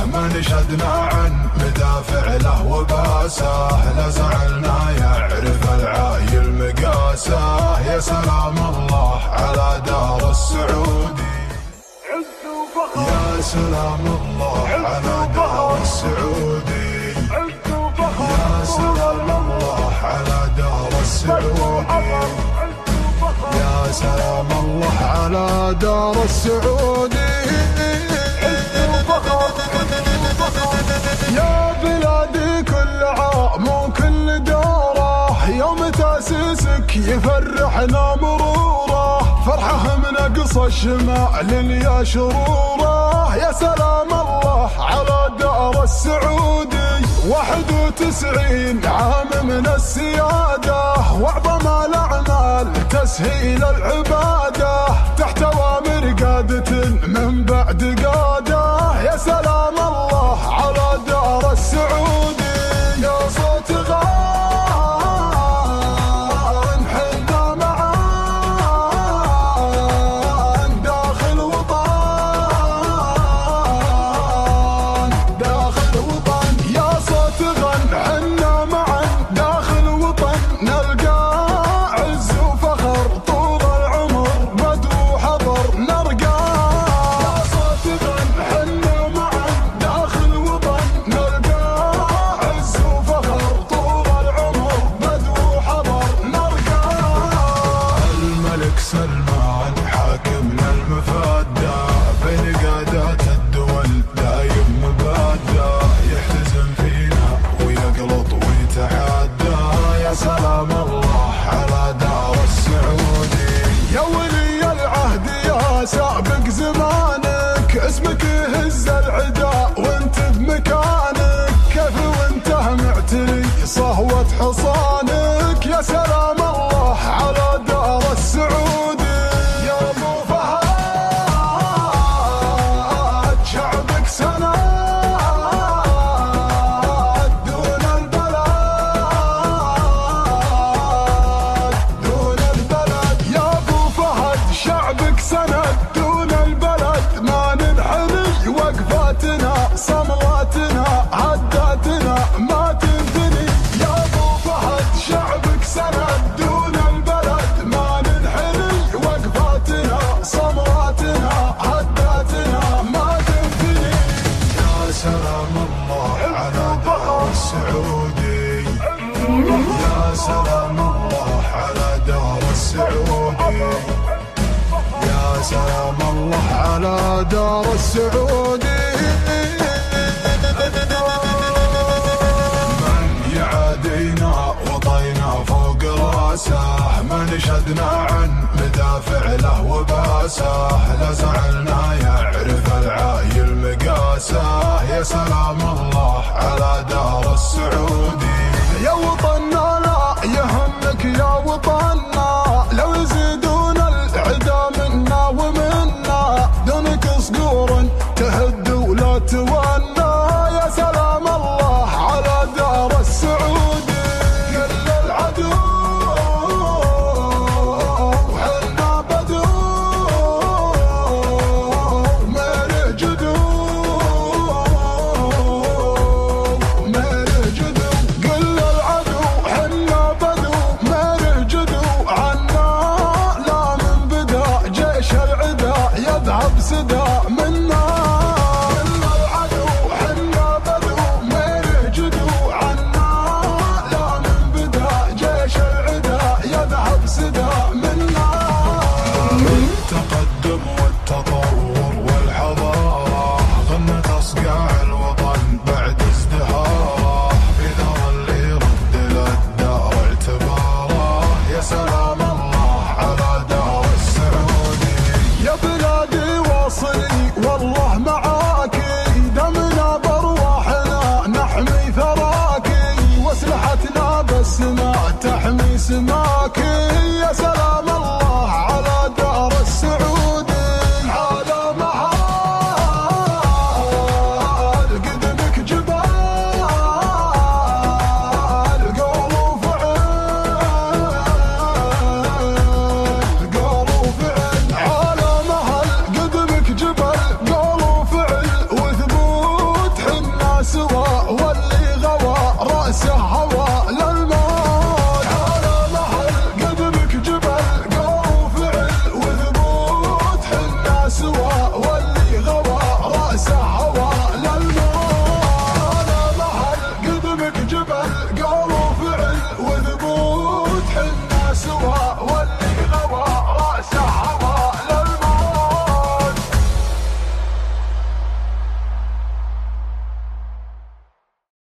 ما نشدنا عن مدافع له وباسه، لا زعلنا يعرف العايل مقاسه. يا سلام الله على دار السعودي، يا سلام الله على دار السعودي، يا سلام الله على دار السعودي، يا سلام الله على دار السعودي. يا بلادي كل عام وكل دوره، يوم تأسيسك يفرحنا مروره، فرحه من أقصى الشمال يا شروره. يا سلام الله على دار السعودي، 91 عام من السيادة، وأعظم الأعمال تسهيل العبادة، تحت أوامر قادة من بعد قادة. يا سلام الله على دار السعودي، يا صوت غان حنا معان داخل وطن، داخل وطن. يا صوت غان حنا معان داخل وطن، نلقى عز وفخر طول العمر بدو حضر نرقى. يا صوت غان حنا معان داخل وطن، نلقى عز وفخر طول العمر بدو حضر نرقى. الملك سلمان حاكمنا المفادى، بين قادات الدول دايم مبادى، يحتزم فينا ويقلط ويتحدى. يا سلام الله على دار السعودي، يا ولي العهد يا سابق زمانك، اسمك يهز العدا وانت بمكانك، كيف وانت معتلي صهوة حصانك. يا سلام الله على دار السعودي، يا ابو فهد شعبك سند دون البلد، دون البلد. يا ابو فهد شعبك سند دون البلد، ما ننحني وقفاتنا صملاتنا عداتنا ما تنثني. يا ابو فهد شعبك سند دون البلد، ما ننحني وقفاتنا صملاتنا عداتنا ما تنثني. يا سلام الله على دار السعودي، يا سلام الله على دار السعودي، يا سلام الله على دار السعودي. من يعادينا وطينا فوق راسه، ما نشدنا عن مدافع له وباسه، لا زعلنا يعرف العايل مقاسه. يا سلام الله على دار السعودي، يا وطننا لا يهمك يا وطننا، لو يزيدون العدا منا ومنا، دونك صقور تهد ولا تولى. يا سلام الله على دار السعودي، كل العدو وحنا بدو ماله جدو، ماله جدو. كل العدو حنا بدو ماله جدو، عنا لا من بدا جيش العدا يذهب سدا منا. كل العدو حنا بدو ماله جدو، عنا لا من بدا جيش العدا يذهب سدا منا. التقدم والتطور والحضارة غنت أصقاع الوطن بعد ازدهاره، في ذر اللي يرد للدار اعتباره. يا سلام الله على دار السعودي، يا بلادي واصلي والله معاكي، دمنا بارواحنا نحمي ثراكي، واسلحتنا بالسماء تحمي سماكي. يا سلام الله على دار السعودي، على محال قدمك جبال قول وفعل، قول وفعل. على محل قدمك جبل قول وفعل، وثبوت راسه هوى للموت. انا مهل قدمك جبل قول وفعل وثبوت، حنا سوا